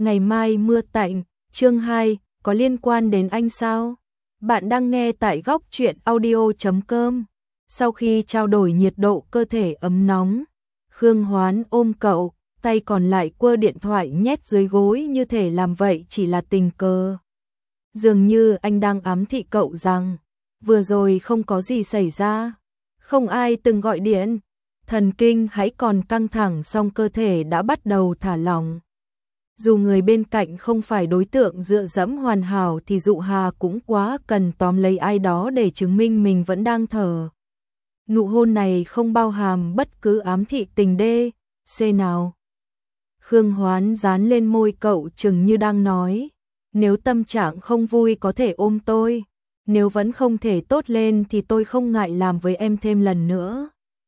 Ngày mai mưa tạnh, chương 2, có liên quan đến anh sao? Bạn đang nghe tại góc truyện audio.com. Sau khi trao đổi nhiệt độ cơ thể ấm nóng, Khương Hoán ôm cậu, tay còn lại quơ điện thoại nhét dưới gối như thể làm vậy chỉ là tình cờ. Dường như anh đang ám thị cậu rằng, vừa rồi không có gì xảy ra, không ai từng gọi điện. Thần kinh hãy còn căng thẳng song cơ thể đã bắt đầu thả lỏng. Dù người bên cạnh không phải đối tượng dựa dẫm hoàn hảo thì Dụ Hà cũng quá cần tóm lấy ai đó để chứng minh mình vẫn đang thở. Nụ hôn này không bao hàm bất cứ ám thị tình đê, C nào. Khương Hoán dán lên môi cậu chừng như đang nói, nếu tâm trạng không vui có thể ôm tôi, nếu vẫn không thể tốt lên thì tôi không ngại làm với em thêm lần nữa.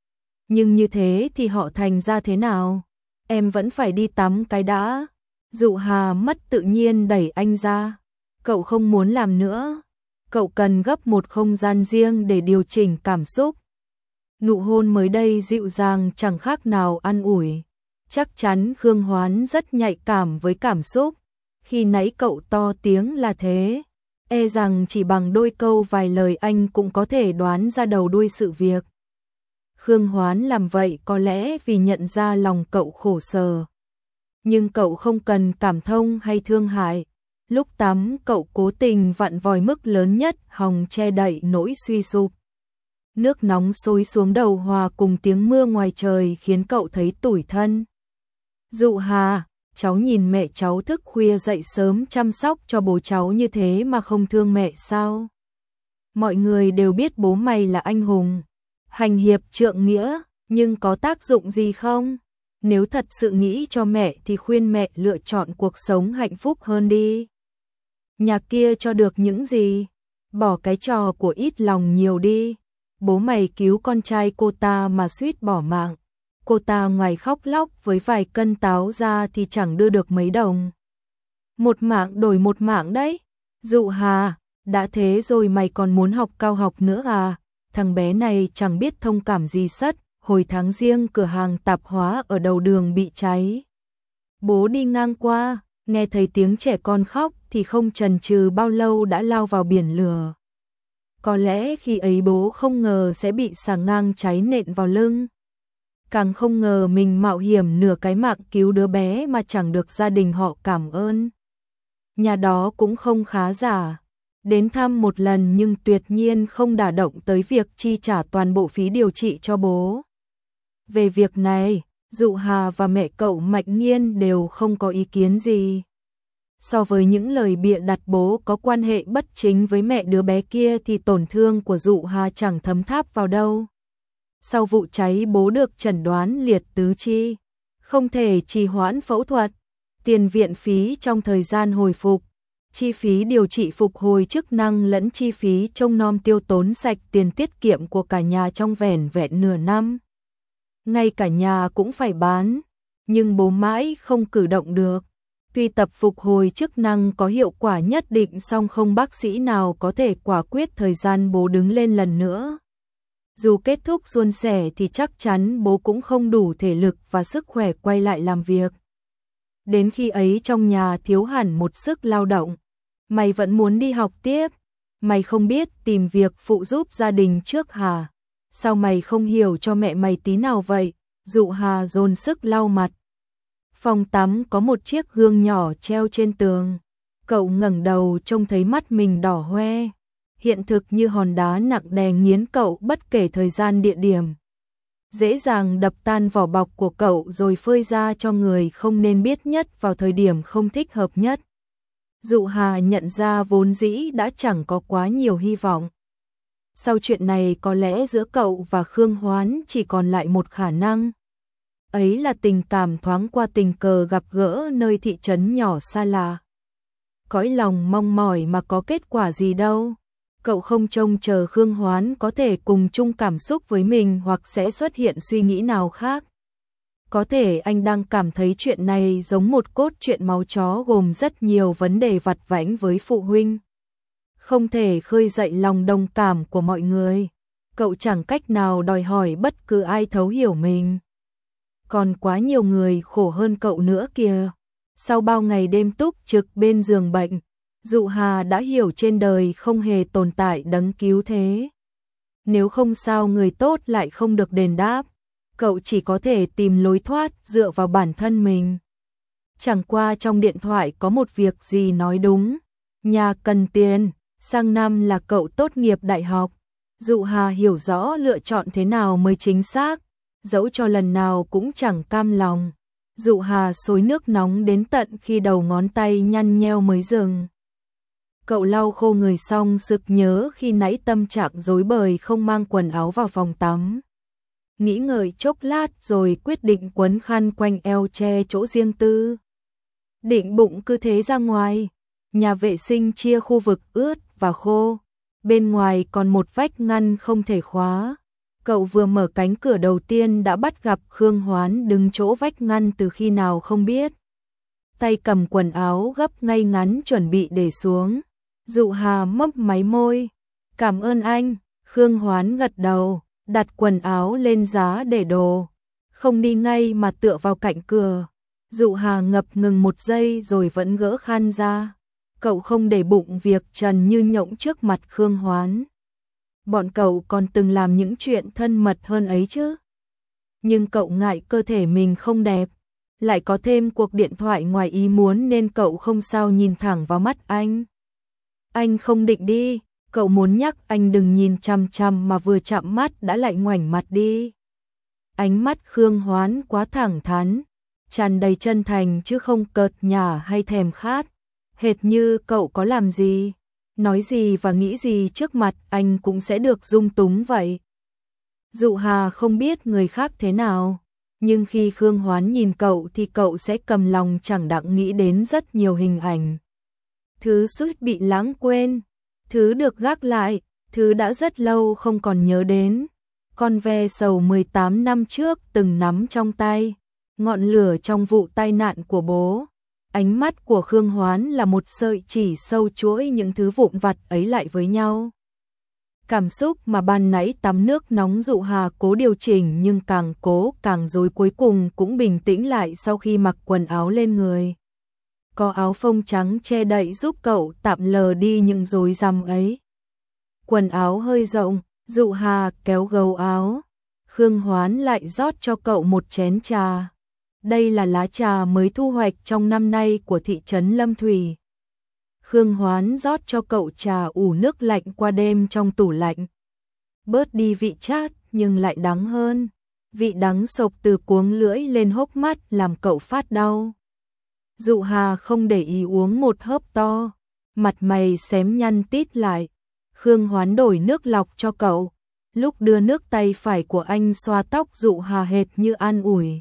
Nhưng như thế thì họ thành ra thế nào? Em vẫn phải đi tắm cái đã. Dụ Hà mất tự nhiên đẩy anh ra. Cậu không muốn làm nữa. Cậu cần gấp một không gian riêng để điều chỉnh cảm xúc. Nụ hôn mới đây dịu dàng chẳng khác nào an ủi. Chắc chắn Khương Hoán rất nhạy cảm với cảm xúc. Khi nãy cậu to tiếng là thế. E rằng chỉ bằng đôi câu vài lời anh cũng có thể đoán ra đầu đuôi sự việc. Khương Hoán làm vậy có lẽ vì nhận ra lòng cậu khổ sở. Nhưng cậu không cần cảm thông hay thương hại. Lúc tắm cậu cố tình vặn vòi mức lớn nhất hòng che đậy nỗi suy sụp. Nước nóng xối xuống đầu hòa cùng tiếng mưa ngoài trời khiến cậu thấy tủi thân. Dụ Hà, cháu nhìn mẹ cháu thức khuya dậy sớm chăm sóc cho bố cháu như thế mà không thương mẹ sao? Mọi người đều biết bố mày là anh hùng, hành hiệp trượng nghĩa, nhưng có tác dụng gì không? Nếu thật sự nghĩ cho mẹ thì khuyên mẹ lựa chọn cuộc sống hạnh phúc hơn đi. Nhà kia cho được những gì? Bỏ cái trò của ít lòng nhiều đi. Bố mày cứu con trai cô ta mà suýt bỏ mạng. Cô ta ngoài khóc lóc với vài cân táo ra thì chẳng đưa được mấy đồng. Một mạng đổi một mạng đấy. Dụ Hà, đã thế rồi mày còn muốn học cao học nữa à? Thằng bé này chẳng biết thông cảm gì sất. Hồi tháng riêng cửa hàng tạp hóa ở đầu đường bị cháy. Bố đi ngang qua, nghe thấy tiếng trẻ con khóc thì không chần chừ bao lâu đã lao vào biển lửa. Có lẽ khi ấy bố không ngờ sẽ bị xà ngang cháy nện vào lưng. Càng không ngờ mình mạo hiểm nửa cái mạng cứu đứa bé mà chẳng được gia đình họ cảm ơn. Nhà đó cũng không khá giả. Đến thăm một lần nhưng tuyệt nhiên không đả động tới việc chi trả toàn bộ phí điều trị cho bố. Về việc này, Dụ Hà và mẹ cậu Mạnh Nghiên đều không có ý kiến gì. So với những lời bịa đặt bố có quan hệ bất chính với mẹ đứa bé kia thì tổn thương của Dụ Hà chẳng thấm tháp vào đâu. Sau vụ cháy bố được chẩn đoán liệt tứ chi, không thể trì hoãn phẫu thuật, tiền viện phí trong thời gian hồi phục, chi phí điều trị phục hồi chức năng lẫn chi phí trông nom tiêu tốn sạch tiền tiết kiệm của cả nhà trong vẻn vẹn nửa năm. Ngay cả nhà cũng phải bán, nhưng bố mãi không cử động được. Tuy tập phục hồi chức năng có hiệu quả nhất định song không bác sĩ nào có thể quả quyết thời gian bố đứng lên lần nữa. Dù kết thúc suôn sẻ thì chắc chắn bố cũng không đủ thể lực và sức khỏe quay lại làm việc. Đến khi ấy trong nhà thiếu hẳn một sức lao động. Mày vẫn muốn đi học tiếp, mày không biết tìm việc phụ giúp gia đình trước hả? Sao mày không hiểu cho mẹ mày tí nào vậy? Dụ Hà dồn sức lau mặt. Phòng tắm có một chiếc gương nhỏ treo trên tường. Cậu ngẩng đầu trông thấy mắt mình đỏ hoe. Hiện thực như hòn đá nặng đè nghiến cậu bất kể thời gian địa điểm. Dễ dàng đập tan vỏ bọc của cậu rồi phơi ra cho người không nên biết nhất vào thời điểm không thích hợp nhất. Dụ Hà nhận ra vốn dĩ đã chẳng có quá nhiều hy vọng. Sau chuyện này có lẽ giữa cậu và Khương Hoán chỉ còn lại một khả năng. Ấy là tình cảm thoáng qua tình cờ gặp gỡ nơi thị trấn nhỏ xa lạ. Cõi lòng mong mỏi mà có kết quả gì đâu. Cậu không trông chờ Khương Hoán có thể cùng chung cảm xúc với mình hoặc sẽ xuất hiện suy nghĩ nào khác. Có thể anh đang cảm thấy chuyện này giống một cốt truyện máu chó gồm rất nhiều vấn đề vặt vãnh với phụ huynh. Không thể khơi dậy lòng đồng cảm của mọi người. Cậu chẳng cách nào đòi hỏi bất cứ ai thấu hiểu mình. Còn quá nhiều người khổ hơn cậu nữa kìa. Sau bao ngày đêm túc trực bên giường bệnh, Dụ Hà đã hiểu trên đời không hề tồn tại đấng cứu thế. Nếu không sao người tốt lại không được đền đáp, cậu chỉ có thể tìm lối thoát dựa vào bản thân mình. Chẳng qua trong điện thoại có một việc gì nói đúng, nhà cần tiền, sang năm là cậu tốt nghiệp đại học. Dụ Hà hiểu rõ lựa chọn thế nào mới chính xác, dẫu cho lần nào cũng chẳng cam lòng. Dụ Hà xối nước nóng đến tận khi đầu ngón tay nhăn nheo mới dừng. Cậu lau khô người xong sực nhớ khi nãy tâm trạng rối bời không mang quần áo vào phòng tắm. Nghĩ ngợi chốc lát rồi quyết định quấn khăn quanh eo che chỗ riêng tư. Định bụng cứ thế ra ngoài, nhà vệ sinh chia khu vực ướt và khô. Bên ngoài còn một vách ngăn không thể khóa. Cậu vừa mở cánh cửa đầu tiên đã bắt gặp Khương Hoán đứng chỗ vách ngăn từ khi nào không biết. Tay cầm quần áo gấp ngay ngắn chuẩn bị để xuống. Dụ Hà mấp máy môi. Cảm ơn anh. Khương Hoán gật đầu, đặt quần áo lên giá để đồ. Không đi ngay mà tựa vào cạnh cửa. Dụ Hà ngập ngừng một giây rồi vẫn gỡ khăn ra. Cậu không để bụng việc Trần Như Nhộng trước mặt Khương Hoán. Bọn cậu còn từng làm những chuyện thân mật hơn ấy chứ. Nhưng cậu ngại cơ thể mình không đẹp. Lại có thêm cuộc điện thoại ngoài ý muốn nên cậu không sao nhìn thẳng vào mắt anh. Anh không định đi, cậu muốn nhắc anh đừng nhìn chằm chằm mà vừa chạm mắt đã lại ngoảnh mặt đi. Ánh mắt Khương Hoán quá thẳng thắn, tràn đầy chân thành chứ không cợt nhả hay thèm khát. Hệt như cậu có làm gì, nói gì và nghĩ gì trước mặt anh cũng sẽ được dung túng vậy. Dụ Hà không biết người khác thế nào, nhưng khi Khương Hoán nhìn cậu thì cậu sẽ cầm lòng chẳng đặng nghĩ đến rất nhiều hình ảnh. Thứ suýt bị lãng quên, thứ được gác lại, thứ đã rất lâu không còn nhớ đến. Con ve sầu 18 năm trước từng nắm trong tay, ngọn lửa trong vụ tai nạn của bố. Ánh mắt của Khương Hoán là một sợi chỉ sâu chuỗi những thứ vụn vặt ấy lại với nhau. Cảm xúc mà ban nãy tắm nước nóng Dụ Hà cố điều chỉnh nhưng càng cố càng rối cuối cùng cũng bình tĩnh lại sau khi mặc quần áo lên người. Có áo phông trắng che đậy giúp cậu tạm lờ đi những rối rắm ấy. Quần áo hơi rộng, Dụ Hà kéo gấu áo. Khương Hoán lại rót cho cậu một chén trà. Đây là lá trà mới thu hoạch trong năm nay của thị trấn Lâm Thủy. Khương Hoán rót cho cậu trà ủ nước lạnh qua đêm trong tủ lạnh. Bớt đi vị chát nhưng lại đắng hơn. Vị đắng sộc từ cuống lưỡi lên hốc mắt làm cậu phát đau. Dụ Hà không để ý uống một hớp to. Mặt mày xém nhăn tít lại. Khương Hoán đổi nước lọc cho cậu. Lúc đưa nước tay phải của anh xoa tóc Dụ Hà hệt như an ủi.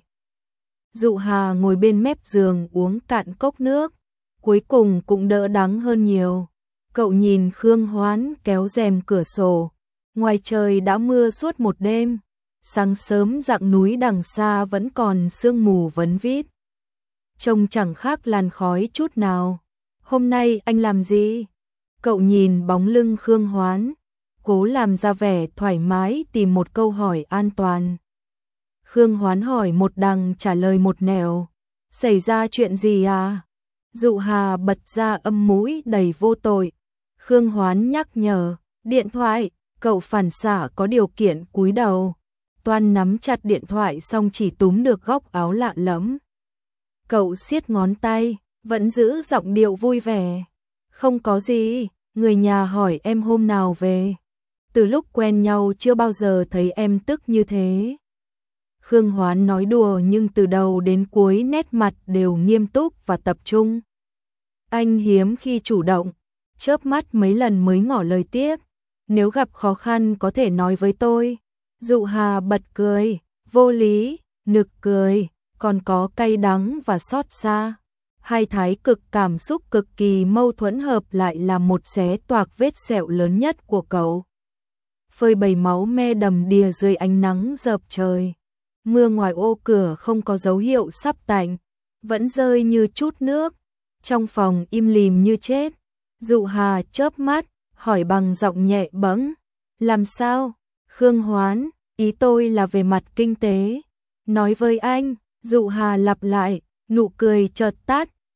Dụ Hà ngồi bên mép giường uống cạn cốc nước, cuối cùng cũng đỡ đắng hơn nhiều. Cậu nhìn Khương Hoán kéo rèm cửa sổ, ngoài trời đã mưa suốt một đêm, sáng sớm dặng núi đằng xa vẫn còn sương mù vấn vít. Trông chẳng khác làn khói chút nào. Hôm nay anh làm gì? Cậu nhìn bóng lưng Khương Hoán, cố làm ra vẻ thoải mái tìm một câu hỏi an toàn. Khương Hoán hỏi một đằng trả lời một nẻo. Xảy ra chuyện gì à? Dụ Hà bật ra âm mũi đầy vô tội. Khương Hoán nhắc nhở. Điện thoại. Cậu phản xạ có điều kiện cúi đầu. Toan nắm chặt điện thoại xong chỉ túm được góc áo lạ lẫm. Cậu siết ngón tay, vẫn giữ giọng điệu vui vẻ. Không có gì, người nhà hỏi em hôm nào về. Từ lúc quen nhau chưa bao giờ thấy em tức như thế. Khương Hoán nói đùa nhưng từ đầu đến cuối nét mặt đều nghiêm túc và tập trung. Anh hiếm khi chủ động, chớp mắt mấy lần mới ngỏ lời tiếp. Nếu gặp khó khăn có thể nói với tôi. Dụ Hà bật cười, vô lý, nực cười, còn có cay đắng và xót xa. Hai thái cực cảm xúc cực kỳ mâu thuẫn hợp lại là một xé toạc vết sẹo lớn nhất của cậu. Phơi bày máu me đầm đìa dưới ánh nắng rợp trời. Mưa ngoài ô cửa không có dấu hiệu sắp tạnh, vẫn rơi như chút nước. Trong phòng im lìm như chết. Dụ Hà chớp mắt, hỏi bằng giọng nhẹ bẫng. Làm sao? Khương Hoán, ý tôi là về mặt kinh tế. Nói với anh, Dụ Hà lặp lại, nụ cười chợt tắt,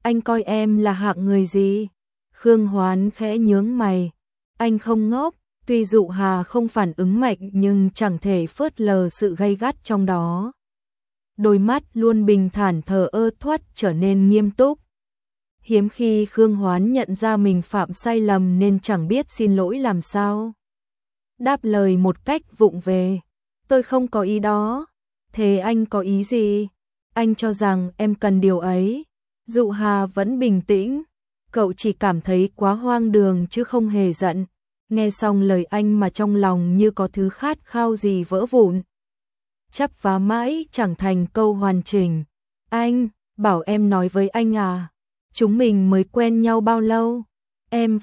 Anh coi em là hạng người gì? Khương Hoán khẽ nhướng mày. Anh không ngốc, tuy Dụ Hà không phản ứng mạnh nhưng chẳng thể phớt lờ sự gay gắt trong đó. Đôi mắt luôn bình thản thờ ơ thoát trở nên nghiêm túc. Hiếm khi Khương Hoán nhận ra mình phạm sai lầm nên chẳng biết xin lỗi làm sao. Đáp lời một cách vụng về. Tôi không có ý đó. Thế anh có ý gì? Anh cho rằng em cần điều ấy. Dụ Hà vẫn bình tĩnh. Cậu chỉ cảm thấy quá hoang đường chứ không hề giận. Nghe xong lời anh mà trong lòng như có thứ khát khao gì vỡ vụn. Chắp vá mãi chẳng thành câu hoàn chỉnh. Anh, bảo em nói với anh à? Chúng mình mới quen nhau bao lâu? Em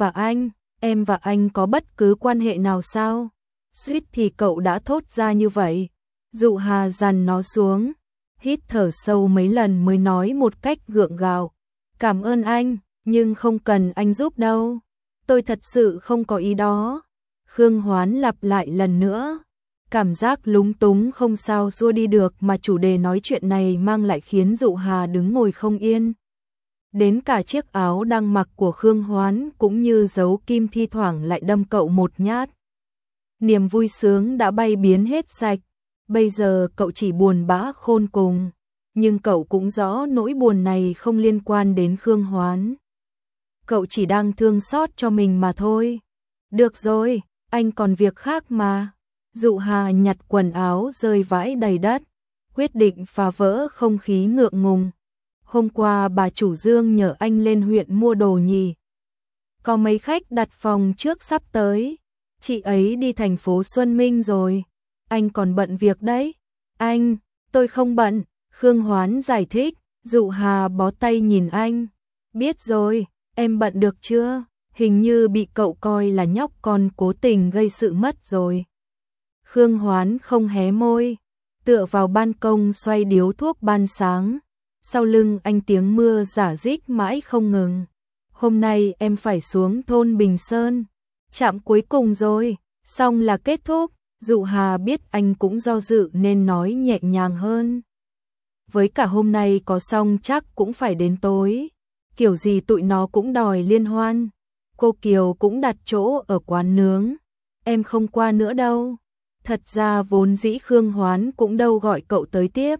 và anh có bất cứ quan hệ nào sao? Suýt thì cậu đã thốt ra như vậy. Dụ Hà dằn nó xuống, hít thở sâu mấy lần mới nói một cách gượng gạo. Cảm ơn anh, nhưng không cần anh giúp đâu. Tôi thật sự không có ý đó. Khương Hoán lặp lại lần nữa. Cảm giác lúng túng không sao xua đi được mà chủ đề nói chuyện này mang lại khiến Dụ Hà đứng ngồi không yên. Đến cả chiếc áo đang mặc của Khương Hoán cũng như dấu kim thi thoảng lại đâm cậu một nhát. Niềm vui sướng đã bay biến hết sạch. Bây giờ cậu chỉ buồn bã khôn cùng. Nhưng cậu cũng rõ nỗi buồn này không liên quan đến Khương Hoán. Cậu chỉ đang thương xót cho mình mà thôi. Được rồi, anh còn việc khác mà. Dụ Hà nhặt quần áo rơi vãi đầy đất, quyết định phá vỡ không khí ngượng ngùng. Hôm qua bà chủ Dương nhờ anh lên huyện mua đồ nhỉ. Có mấy khách đặt phòng trước sắp tới. Chị ấy đi thành phố Xuân Minh rồi. Anh còn bận việc đấy. Anh, tôi không bận. Khương Hoán giải thích. Dụ Hà bó tay nhìn anh. Biết rồi, em bận được chưa? Hình như bị cậu coi là nhóc con cố tình gây sự mất rồi. Khương Hoán không hé môi, tựa vào ban công xoay điếu thuốc ban sáng. Sau lưng anh tiếng mưa rả rích mãi không ngừng. Hôm nay em phải xuống thôn Bình Sơn. Trạm cuối cùng rồi, xong là kết thúc. Dụ Hà biết anh cũng do dự nên nói nhẹ nhàng hơn. Với cả hôm nay có xong chắc cũng phải đến tối. Kiểu gì tụi nó cũng đòi liên hoan. Cô Kiều cũng đặt chỗ ở quán nướng. Em không qua nữa đâu. Thật ra vốn dĩ Khương Hoán cũng đâu gọi cậu tới tiếp.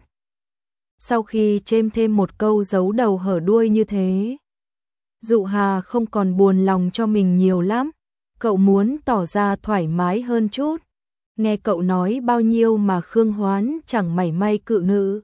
Sau khi chêm thêm một câu giấu đầu hở đuôi như thế, Dụ Hà không còn buồn lòng cho mình nhiều lắm. Cậu muốn tỏ ra thoải mái hơn chút. Nghe cậu nói bao nhiêu mà Khương Hoán chẳng mảy may cự nữ.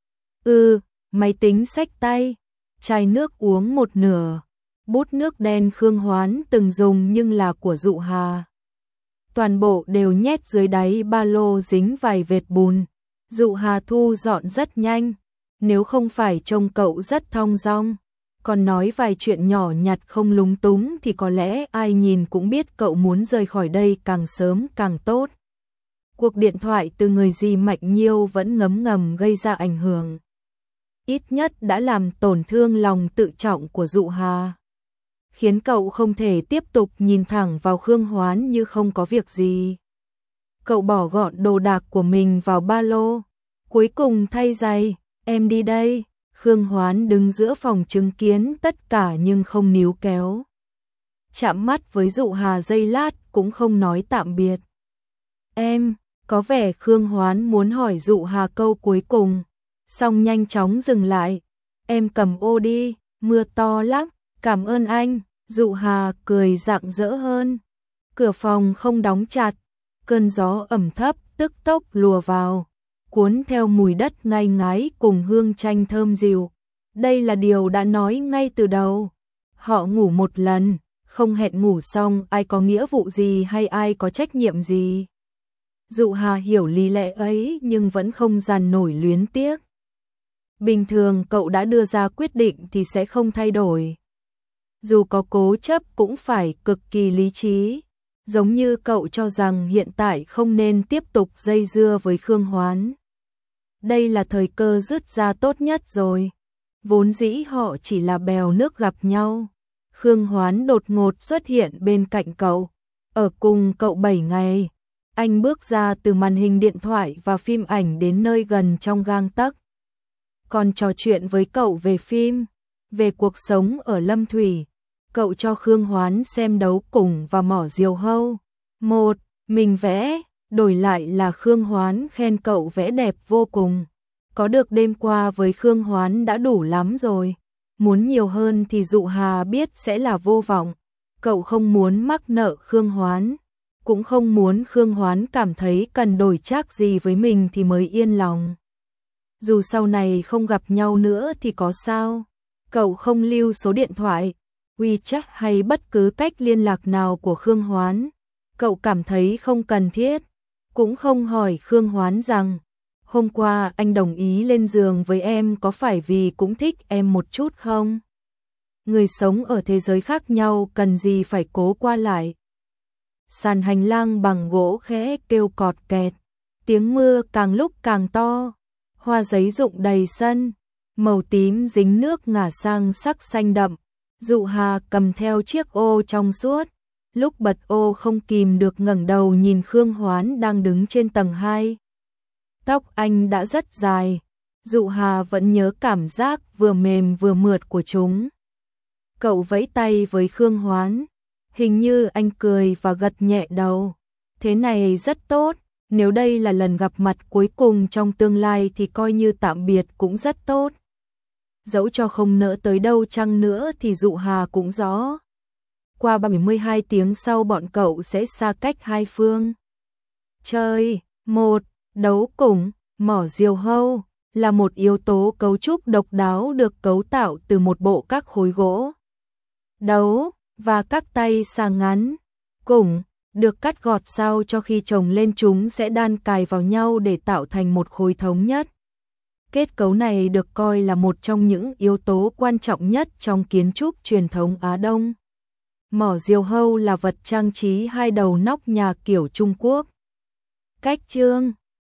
Máy tính xách tay, chai nước uống một nửa, bút nước đen Khương Hoán từng dùng nhưng là của Dụ Hà. Toàn bộ đều nhét dưới đáy ba lô dính vài vệt bùn. Dụ Hà thu dọn rất nhanh, nếu không phải trông cậu rất thong dong, còn nói vài chuyện nhỏ nhặt không lúng túng thì có lẽ ai nhìn cũng biết cậu muốn rời khỏi đây càng sớm càng tốt. Cuộc điện thoại từ người dì Mạnh Nhiêu vẫn ngấm ngầm gây ra ảnh hưởng. Ít nhất đã làm tổn thương lòng tự trọng của Dụ Hà, khiến cậu không thể tiếp tục nhìn thẳng vào Khương Hoán như không có việc gì. Cậu bỏ gọn đồ đạc của mình vào ba lô, cuối cùng thay giày, em đi đây. Khương Hoán đứng giữa phòng chứng kiến tất cả nhưng không níu kéo. Chạm mắt với Dụ Hà giây lát cũng không nói tạm biệt. Em, có vẻ Khương Hoán muốn hỏi Dụ Hà câu cuối cùng, xong nhanh chóng dừng lại. Em cầm ô đi, mưa to lắm, cảm ơn anh. Dụ Hà cười rạng rỡ hơn. Cửa phòng không đóng chặt, cơn gió ẩm thấp tức tốc lùa vào, cuốn theo mùi đất ngai ngái cùng hương chanh thơm dịu. Đây là điều đã nói ngay từ đầu. Họ ngủ một lần, không hẹn ngủ xong ai có nghĩa vụ gì hay ai có trách nhiệm gì. Dụ Hà hiểu lý lẽ ấy nhưng vẫn không dằn nổi luyến tiếc. Bình thường cậu đã đưa ra quyết định thì sẽ không thay đổi. Dù có cố chấp cũng phải cực kỳ lý trí. Giống như cậu cho rằng hiện tại không nên tiếp tục dây dưa với Khương Hoán. Đây là thời cơ dứt ra tốt nhất rồi. Vốn dĩ họ chỉ là bèo nước gặp nhau. Khương Hoán đột ngột xuất hiện bên cạnh cậu. Ở cùng cậu 7 ngày. Anh bước ra từ màn hình điện thoại và phim ảnh đến nơi gần trong gang tấc. Còn trò chuyện với cậu về phim. về cuộc sống ở Lâm Thủy. Cậu cho Khương Hoán xem đấu cùng và mỏ diều hâu. Một, mình vẽ, đổi lại là Khương Hoán khen cậu vẽ đẹp vô cùng. Có được đêm qua với Khương Hoán đã đủ lắm rồi. Muốn nhiều hơn thì Dụ Hà biết sẽ là vô vọng. Cậu không muốn mắc nợ Khương Hoán, cũng không muốn Khương Hoán cảm thấy cần đổi trác gì với mình thì mới yên lòng. Dù sau này không gặp nhau nữa thì có sao? Cậu không lưu số điện thoại, WeChat hay bất cứ cách liên lạc nào của Khương Hoán. Cậu cảm thấy không cần thiết, cũng không hỏi Khương Hoán rằng hôm qua anh đồng ý lên giường với em có phải vì cũng thích em một chút không? Người sống ở thế giới khác nhau cần gì phải cố qua lại. Sàn hành lang bằng gỗ khẽ kêu cọt kẹt, tiếng mưa càng lúc càng to, hoa giấy rụng đầy sân, màu tím dính nước ngả sang sắc xanh đậm. Dụ Hà cầm theo chiếc ô trong suốt, lúc bật ô không kìm được ngẩng đầu nhìn Khương Hoán đang đứng trên tầng 2. Tóc anh đã rất dài, Dụ Hà vẫn nhớ cảm giác vừa mềm vừa mượt của chúng. Cậu vẫy tay với Khương Hoán, hình như anh cười và gật nhẹ đầu. Thế này rất tốt, nếu đây là lần gặp mặt cuối cùng trong tương lai thì coi như tạm biệt cũng rất tốt. Dẫu cho không nỡ tới đâu chăng nữa thì Dụ Hà cũng rõ. Qua 72 tiếng sau bọn cậu sẽ xa cách hai phương. Chơi, một, đấu cùng, mỏ diều hâu, là một yếu tố cấu trúc độc đáo được cấu tạo từ một bộ các khối gỗ. Đấu, và các tay xà ngắn, cùng, được cắt gọt sao cho khi chồng lên chúng sẽ đan cài vào nhau để tạo thành một khối thống nhất. Kết cấu này được coi là một trong những yếu tố quan trọng nhất trong kiến trúc truyền thống Á Đông. Mỏ diều hâu là vật trang trí hai đầu nóc nhà kiểu Trung Quốc. Cách chương